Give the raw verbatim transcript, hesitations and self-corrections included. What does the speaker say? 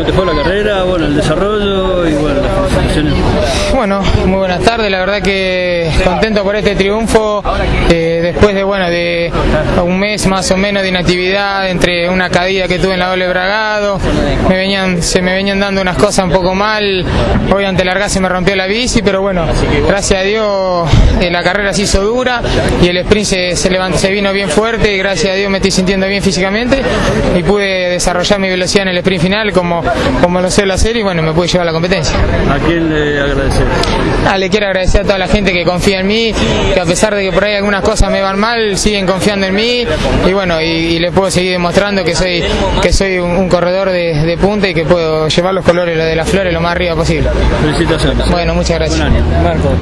te fue la carrera, bueno, el desarrollo y bueno, las felicitaciones. Bueno, muy buenas tardes, la verdad que contento por este triunfo, eh, después de bueno de un mes más o menos de inactividad, entre una caída que tuve en la doble bragado, me venían, se me venían dando unas cosas un poco mal, hoy ante largar se me rompió la bici, pero bueno, gracias a Dios eh, la carrera se hizo dura y el sprint se, se, levantó, se vino bien fuerte y gracias a Dios me estoy sintiendo bien físicamente y pude desarrollar mi velocidad en el sprint final como, como lo suelo hacer y bueno, me pude llevar a la competencia. ¿A quién le agradecer? Ah, le quiero agradecer a toda la gente que confía en mí, que a pesar de que por ahí algunas cosas me van mal, siguen confiando en mí y bueno, y, y les puedo seguir demostrando que soy que soy un, un corredor de, de punta y que puedo llevar los colores de las flores lo más arriba posible. Felicitaciones. Bueno, muchas gracias. Marco.